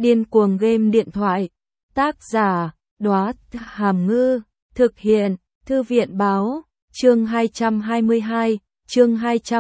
Điên cuồng game điện thoại. Tác giả, Đóa Hàm Ngư. Thực hiện, Thư viện báo. Chương 222, chương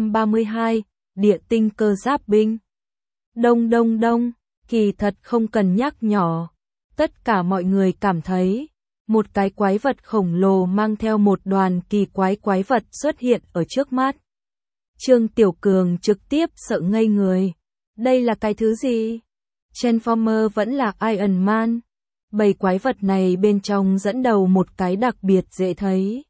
232, Địa tinh cơ giáp binh. Đông đông đông, kỳ thật không cần nhắc nhỏ. Tất cả mọi người cảm thấy, một cái quái vật khổng lồ mang theo một đoàn kỳ quái vật xuất hiện ở trước mắt. Trương Tiểu Cường trực tiếp sợ ngây người. Đây là cái thứ gì? Transformer vẫn là Iron Man. Bầy quái vật này bên trong dẫn đầu một cái đặc biệt dễ thấy.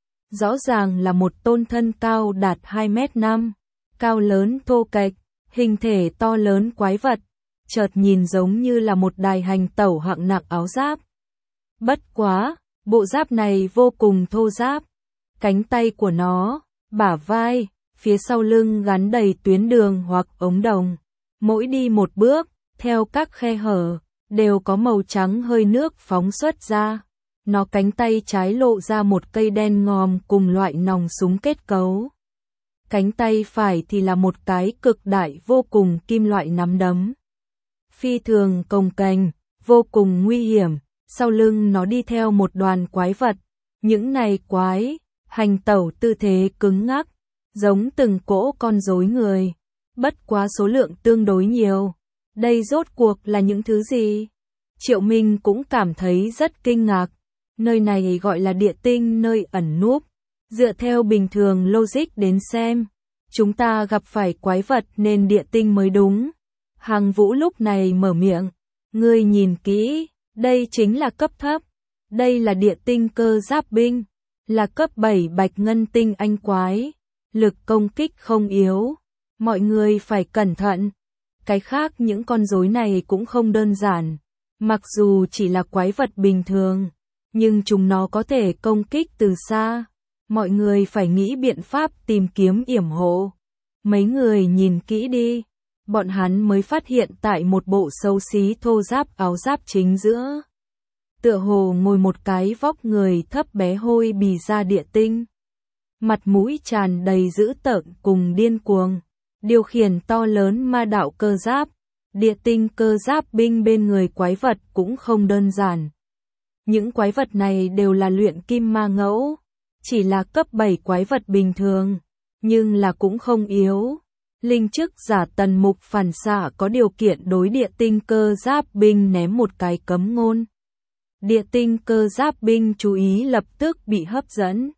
Rõ ràng là một tôn thân cao đạt 2m5, cao lớn thô kệch, hình thể to lớn quái vật, chợt nhìn giống như là một đài hành tẩu hạng nặng áo giáp. Bất quá, bộ giáp này vô cùng thô ráp. Cánh tay của nó, bả vai, phía sau lưng gắn đầy tuyến đường hoặc ống đồng. Mỗi đi một bước, theo các khe hở, đều có màu trắng hơi nước phóng xuất ra. Nó cánh tay trái lộ ra một cây đen ngòm cùng loại nòng súng kết cấu. Cánh tay phải thì là một cái cực đại vô cùng kim loại nắm đấm. Phi thường cồng kềnh, vô cùng nguy hiểm, sau lưng nó đi theo một đoàn quái vật. Những này quái, hành tẩu tư thế cứng ngắc, giống từng cỗ con rối người. Bất quá số lượng tương đối nhiều. Đây rốt cuộc là những thứ gì? Triệu Minh cũng cảm thấy rất kinh ngạc. Nơi này gọi là địa tinh nơi ẩn núp. Dựa theo bình thường logic đến xem, chúng ta gặp phải quái vật nên địa tinh mới đúng. Hàng Vũ lúc này mở miệng. Ngươi nhìn kỹ, đây chính là cấp thấp. Đây là địa tinh cơ giáp binh. Là cấp 7 bạch ngân tinh anh quái. Lực công kích không yếu. Mọi người phải cẩn thận. Cái khác những con rối này cũng không đơn giản. Mặc dù chỉ là quái vật bình thường, nhưng chúng nó có thể công kích từ xa. Mọi người phải nghĩ biện pháp tìm kiếm yểm hộ. Mấy người nhìn kỹ đi. Bọn hắn mới phát hiện tại một bộ xấu xí thô ráp áo giáp chính giữa. Tựa hồ ngồi một cái vóc người thấp bé hôi bì ra địa tinh. Mặt mũi tràn đầy dữ tợn cùng điên cuồng. Điều khiển to lớn ma đạo cơ giáp. Địa tinh cơ giáp binh bên người quái vật cũng không đơn giản. Những quái vật này đều là luyện kim ma ngẫu. Chỉ là cấp 7 quái vật bình thường. Nhưng là cũng không yếu. Linh chức giả Tần Mục phản xạ có điều kiện đối địa tinh cơ giáp binh ném một cái cấm ngôn. Địa tinh cơ giáp binh chú ý lập tức bị hấp dẫn.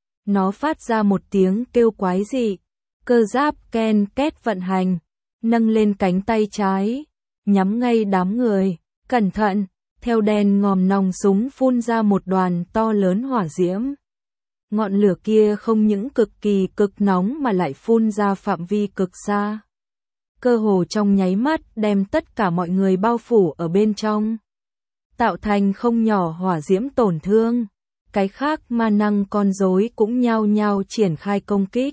Nó phát ra một tiếng kêu quái dị. Cơ giáp ken két vận hành, nâng lên cánh tay trái, nhắm ngay đám người, cẩn thận, theo đèn ngòm nòng súng phun ra một đoàn to lớn hỏa diễm. Ngọn lửa kia không những cực kỳ cực nóng mà lại phun ra phạm vi cực xa. Cơ hồ trong nháy mắt đem tất cả mọi người bao phủ ở bên trong. Tạo thành không nhỏ hỏa diễm tổn thương. Cái khác ma năng con rối cũng nhao nhao triển khai công kích.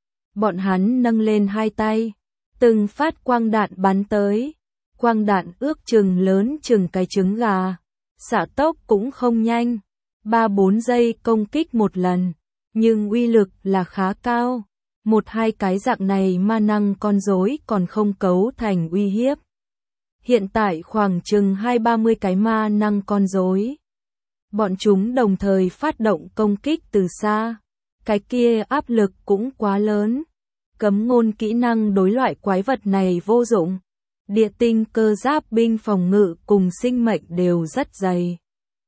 Bọn hắn nâng lên hai tay, từng phát quang đạn bắn tới. Quang đạn ước chừng lớn chừng cái trứng gà. Xạ tốc cũng không nhanh, 3-4 giây công kích một lần, nhưng uy lực là khá cao. 1-2 cái dạng này ma năng con rối còn không cấu thành uy hiếp. Hiện tại khoảng chừng 20-30 cái ma năng con rối. Bọn chúng đồng thời phát động công kích từ xa. Cái kia áp lực cũng quá lớn. Cấm ngôn kỹ năng đối loại quái vật này vô dụng. Địa tinh cơ giáp binh phòng ngự cùng sinh mệnh đều rất dày.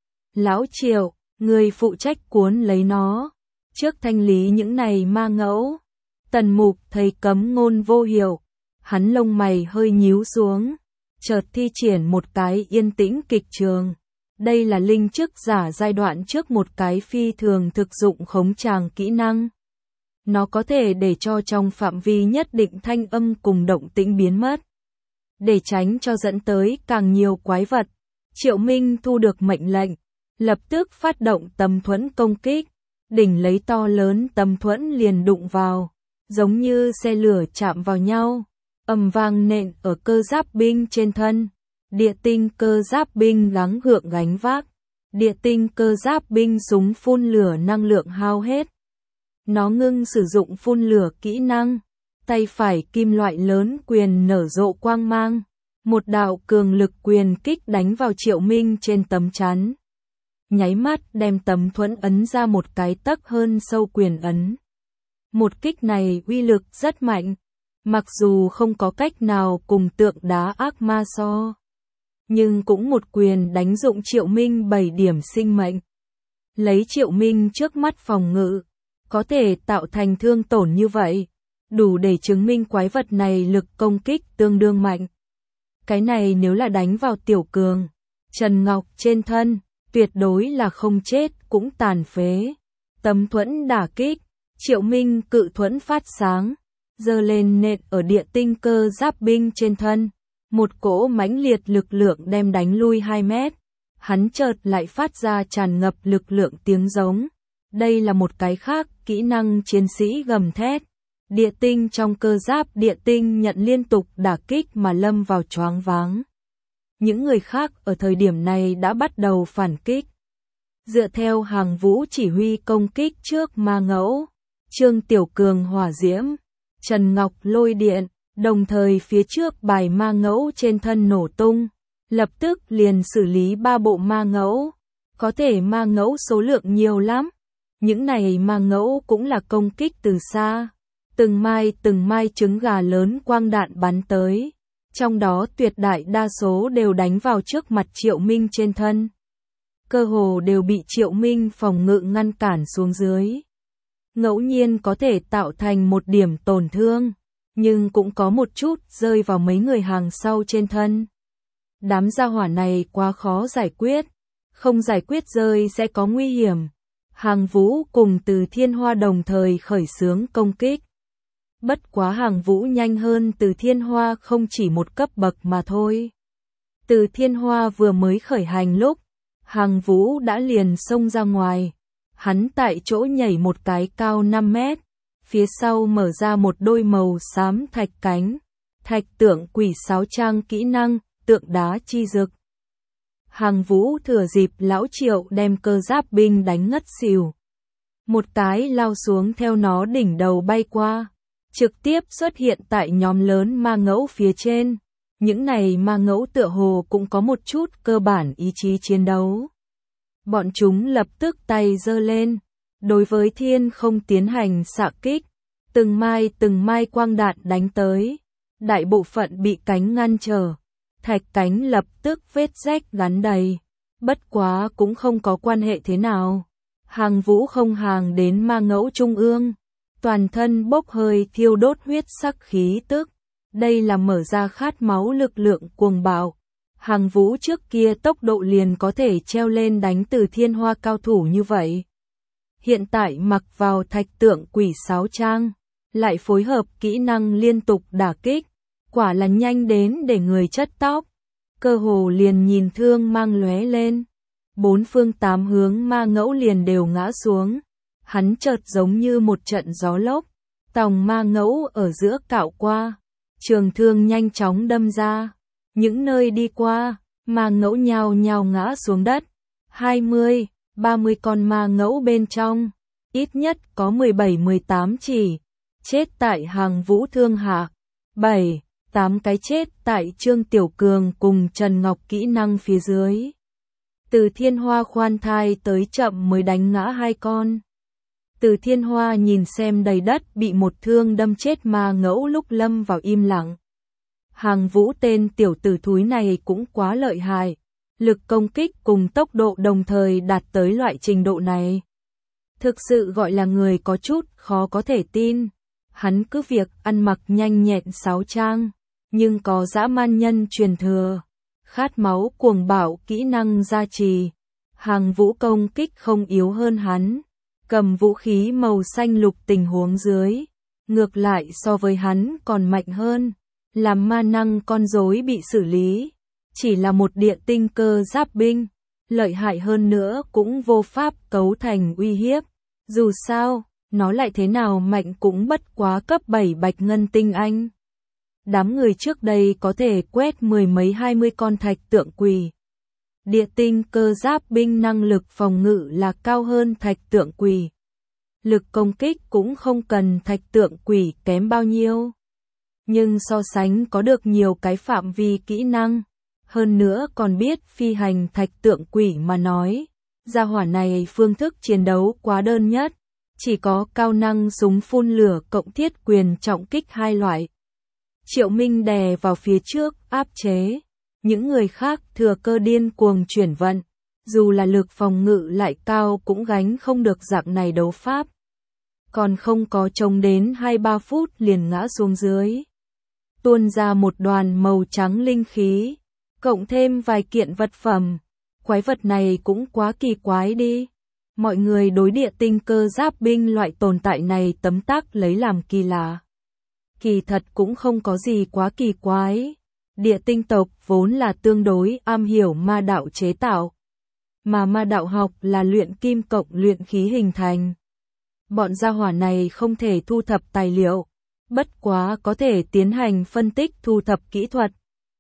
Lão Triệu, người phụ trách cuốn lấy nó. Trước thanh lý những này ma ngẫu. Tần Mục thấy cấm ngôn vô hiệu. Hắn lông mày hơi nhíu xuống. Chợt thi triển một cái yên tĩnh kịch trường. Đây là linh chức giả giai đoạn trước một cái phi thường thực dụng khống tràng kỹ năng. Nó có thể để cho trong phạm vi nhất định thanh âm cùng động tĩnh biến mất. Để tránh cho dẫn tới càng nhiều quái vật, Triệu Minh thu được mệnh lệnh, lập tức phát động tầm thuẫn công kích. Đỉnh lấy to lớn tầm thuẫn liền đụng vào, giống như xe lửa chạm vào nhau, ầm vang nện ở cơ giáp binh trên thân. Địa tinh cơ giáp binh gắng gượng gánh vác. Địa tinh cơ giáp binh súng phun lửa năng lượng hao hết. Nó ngưng sử dụng phun lửa kỹ năng. Tay phải kim loại lớn quyền nở rộ quang mang. Một đạo cường lực quyền kích đánh vào Triệu Minh trên tấm chắn. Nháy mắt đem tấm thuẫn ấn ra một cái tấc hơn sâu quyền ấn. Một kích này uy lực rất mạnh, mặc dù không có cách nào cùng tượng đá ác ma so. Nhưng cũng một quyền đánh dụng Triệu Minh 7 điểm sinh mệnh. Lấy Triệu Minh trước mắt phòng ngự, có thể tạo thành thương tổn như vậy, đủ để chứng minh quái vật này lực công kích tương đương mạnh. Cái này nếu là đánh vào Tiểu Cường, Trần Ngọc trên thân, tuyệt đối là không chết cũng tàn phế. Tấm thuẫn đả kích, Triệu Minh cự thuẫn phát sáng, giơ lên nện ở địa tinh cơ giáp binh trên thân. Một cỗ mãnh liệt lực lượng đem đánh lui 2 mét. Hắn chợt lại phát ra tràn ngập lực lượng tiếng giống. Đây là một cái khác, kỹ năng chiến sĩ gầm thét. Địa tinh trong cơ giáp địa tinh nhận liên tục đả kích mà lâm vào choáng váng. Những người khác ở thời điểm này đã bắt đầu phản kích. Dựa theo Hàng Vũ chỉ huy công kích trước ma ngẫu, Trương Tiểu Cường hỏa diễm, Trần Ngọc lôi điện, đồng thời phía trước bài ma ngẫu trên thân nổ tung, lập tức liền xử lý 3 bộ ma ngẫu. Có thể ma ngẫu số lượng nhiều lắm, những này ma ngẫu cũng là công kích từ xa. Từng mai trứng gà lớn quang đạn bắn tới, trong đó tuyệt đại đa số đều đánh vào trước mặt Triệu Minh trên thân. Cơ hồ đều bị Triệu Minh phòng ngự ngăn cản xuống dưới. Ngẫu nhiên có thể tạo thành một điểm tổn thương, nhưng cũng có một chút rơi vào mấy người hàng sau trên thân. Đám gia hỏa này quá khó giải quyết, không giải quyết rơi sẽ có nguy hiểm. Hàng Vũ cùng Từ Thiên Hoa đồng thời khởi xướng công kích. Bất quá Hàng Vũ nhanh hơn Từ Thiên Hoa không chỉ một cấp bậc mà thôi. Từ Thiên Hoa vừa mới khởi hành lúc, Hàng Vũ đã liền xông ra ngoài. Hắn tại chỗ nhảy một cái cao 5 mét, phía sau mở ra một đôi màu xám thạch cánh. Thạch tượng quỷ sáo trang kỹ năng, tượng đá chi dực. Hàng Vũ thừa dịp lão Triệu đem cơ giáp binh đánh ngất xỉu. Một cái lao xuống theo nó đỉnh đầu bay qua, trực tiếp xuất hiện tại nhóm lớn ma ngẫu phía trên. Những này ma ngẫu tựa hồ cũng có một chút cơ bản ý chí chiến đấu. Bọn chúng lập tức tay giơ lên, đối với thiên không tiến hành xạ kích. Từng mai quang đạn đánh tới, đại bộ phận bị cánh ngăn trở. Thạch cánh lập tức vết rách gắn đầy, bất quá cũng không có quan hệ thế nào. Hàng Vũ không hàng đến ma ngẫu trung ương, toàn thân bốc hơi thiêu đốt huyết sắc khí tức. Đây là mở ra khát máu lực lượng cuồng bạo. Hàng Vũ trước kia tốc độ liền có thể treo lên đánh Từ Thiên Hoa cao thủ như vậy. Hiện tại mặc vào thạch tượng quỷ sáo trang, lại phối hợp kỹ năng liên tục đả kích, quả là nhanh đến để người chất tóc. Cơ hồ liền nhìn thương mang lóe lên, 4 phương 8 hướng ma ngẫu liền đều ngã xuống. Hắn chợt giống như một trận gió lốc, tòng ma ngẫu ở giữa cạo qua, trường thương nhanh chóng đâm ra. Những nơi đi qua, ma ngẫu nhao nhao ngã xuống đất. 20, 30 con ma ngẫu bên trong, ít nhất có 17-18 chỉ chết tại Hàng Vũ thương hạ. 7-8 cái chết tại Trương Tiểu Cường cùng Trần Ngọc kỹ năng phía dưới. Từ Thiên Hoa khoan thai tới chậm mới đánh ngã 2 con. Từ Thiên Hoa nhìn xem đầy đất bị một thương đâm chết ma ngẫu lúc lâm vào im lặng. Hàng Vũ tên tiểu tử thúi này cũng quá lợi hại, lực công kích cùng tốc độ đồng thời đạt tới loại trình độ này. Thực sự gọi là người có chút khó có thể tin. Hắn cứ việc ăn mặc nhanh nhẹn sáo trang, nhưng có dã man nhân truyền thừa, khát máu cuồng bạo kỹ năng gia trì. Hàng Vũ công kích không yếu hơn hắn, cầm vũ khí màu xanh lục tình huống dưới, ngược lại so với hắn còn mạnh hơn. Làm ma năng con rối bị xử lý, chỉ là một địa tinh cơ giáp binh, lợi hại hơn nữa cũng vô pháp cấu thành uy hiếp. Dù sao, nó lại thế nào mạnh cũng bất quá cấp 7 bạch ngân tinh anh. Đám người trước đây có thể quét 10 mấy 20 con thạch tượng quỷ. Địa tinh cơ giáp binh năng lực phòng ngự là cao hơn thạch tượng quỷ. Lực công kích cũng không cần thạch tượng quỷ kém bao nhiêu. nhưng so sánh có được nhiều cái phạm vi kỹ năng. Hơn nữa còn biết phi hành thạch tượng quỷ mà nói. Gia hỏa này phương thức chiến đấu quá đơn nhất. Chỉ có cao năng súng phun lửa cộng thiết quyền trọng kích hai loại. Triệu Minh đè vào phía trước, áp chế. Những người khác thừa cơ điên cuồng chuyển vận. Dù là lực phòng ngự lại cao cũng gánh không được dạng này đấu pháp. Còn không có chống đến 2-3 phút liền ngã xuống dưới. Tuôn ra một đoàn màu trắng linh khí. Cộng thêm vài kiện vật phẩm. Quái vật này cũng quá kỳ quái đi. Mọi người đối địa tinh cơ giáp binh loại tồn tại này tấm tắc lấy làm kỳ lạ. Kỳ thật cũng không có gì quá kỳ quái. Địa tinh tộc vốn là tương đối am hiểu ma đạo chế tạo. Mà ma đạo học là luyện kim cộng luyện khí hình thành. Bọn gia hỏa này không thể thu thập tài liệu. Bất quá có thể tiến hành phân tích thu thập kỹ thuật.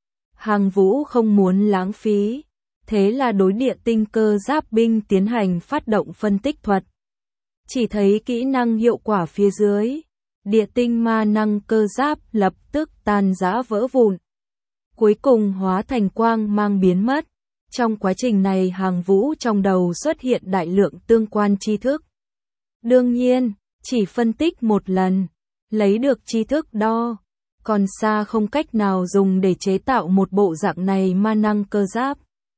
Hàng Vũ không muốn lãng phí. Thế là đối địa tinh cơ giáp binh tiến hành phát động phân tích thuật. Chỉ thấy kỹ năng hiệu quả phía dưới. Địa tinh ma năng cơ giáp lập tức tan rã vỡ vụn. Cuối cùng hóa thành quang mang biến mất. Trong quá trình này Hàng Vũ trong đầu xuất hiện đại lượng tương quan tri thức. Đương nhiên, chỉ phân tích một lần. Lấy được tri thức đo. Còn xa không cách nào dùng để chế tạo một bộ dạng này ma năng cơ giáp.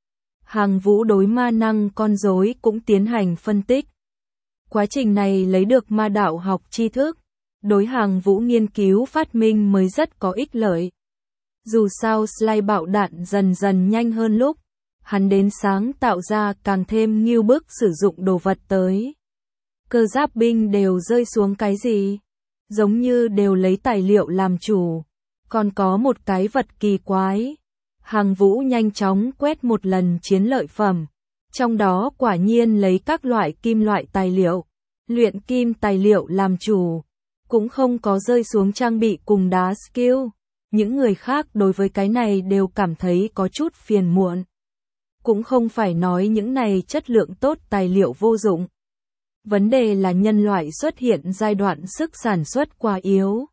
Hàng Vũ đối ma năng con rối cũng tiến hành phân tích. Quá trình này lấy được ma đạo học tri thức. Đối Hàng Vũ nghiên cứu phát minh mới rất có ích lợi. Dù sao slide bạo đạn dần dần nhanh hơn lúc. Hắn đến sáng tạo ra càng thêm ngưu bức sử dụng đồ vật tới. Cơ giáp binh đều rơi xuống cái gì? Giống như đều lấy tài liệu làm chủ. Còn có một cái vật kỳ quái. Hàng Vũ nhanh chóng quét một lần chiến lợi phẩm. Trong đó quả nhiên lấy các loại kim loại tài liệu. Luyện kim tài liệu làm chủ. Cũng không có rơi xuống trang bị cùng đá skill. Những người khác đối với cái này đều cảm thấy có chút phiền muộn. Cũng không phải nói những này chất lượng tốt tài liệu vô dụng. Vấn đề là nhân loại xuất hiện giai đoạn sức sản xuất quá yếu.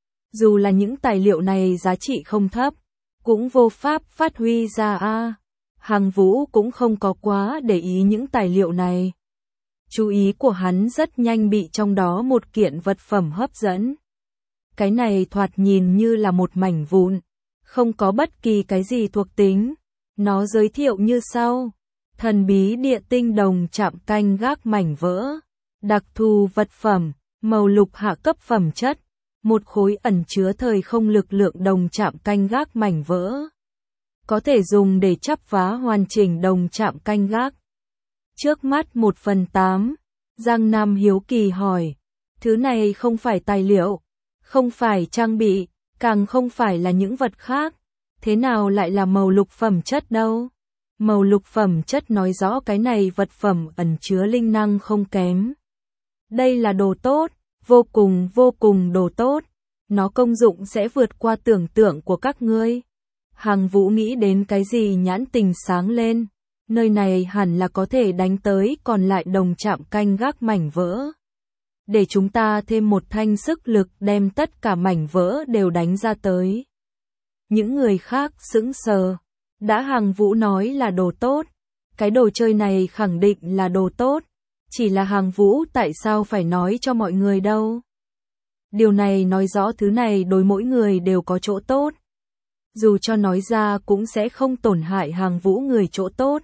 Dù là những tài liệu này giá trị không thấp, cũng vô pháp phát huy ra a. Hàng Vũ cũng không có quá để ý những tài liệu này. Chú ý của hắn rất nhanh bị trong đó một kiện vật phẩm hấp dẫn. Cái này thoạt nhìn như là một mảnh vụn, không có bất kỳ cái gì thuộc tính. Nó giới thiệu như sau: thần bí địa tinh đồng chạm canh gác mảnh vỡ, đặc thù vật phẩm, màu lục hạ cấp phẩm chất, một khối ẩn chứa thời không lực lượng đồng chạm canh gác mảnh vỡ. Có thể dùng để chắp vá hoàn chỉnh đồng chạm canh gác. Trước mắt 1/8, Giang Nam hiếu kỳ hỏi, thứ này không phải tài liệu, không phải trang bị, càng không phải là những vật khác. Thế nào lại là màu lục phẩm chất đâu? Màu lục phẩm chất nói rõ cái này vật phẩm ẩn chứa linh năng không kém. Đây là đồ tốt, vô cùng đồ tốt. Nó công dụng sẽ vượt qua tưởng tượng của các ngươi. Hàng Vũ nghĩ đến cái gì nhãn tình sáng lên. Nơi này hẳn là có thể đánh tới còn lại đồng chạm canh gác mảnh vỡ. Để chúng ta thêm một thanh sức lực đem tất cả mảnh vỡ đều đánh ra tới. Những người khác sững sờ. Đã Hàng Vũ nói là đồ tốt. Cái đồ chơi này khẳng định là đồ tốt. Chỉ là Hàng Vũ tại sao phải nói cho mọi người đâu? Điều này nói rõ thứ này đối mỗi người đều có chỗ tốt. Dù cho nói ra cũng sẽ không tổn hại Hàng Vũ người chỗ tốt.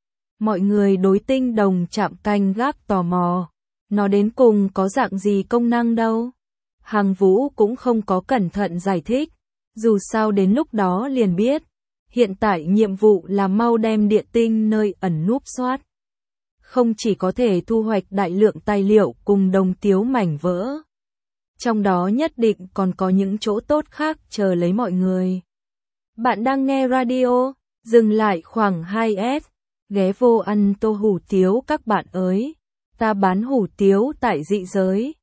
Mọi người đối tinh đồng chạm canh gác tò mò. Nó đến cùng có dạng gì công năng đâu? Hàng Vũ cũng không có cẩn thận giải thích. Dù sao đến lúc đó liền biết. Hiện tại nhiệm vụ là mau đem địa tinh nơi ẩn núp soát. Không chỉ có thể thu hoạch đại lượng tài liệu cùng đồng tiếu mảnh vỡ. Trong đó nhất định còn có những chỗ tốt khác chờ lấy mọi người. Bạn đang nghe radio, dừng lại khoảng 2S, ghé vô ăn tô hủ tiếu các bạn ơi. Ta bán hủ tiếu tại dị giới.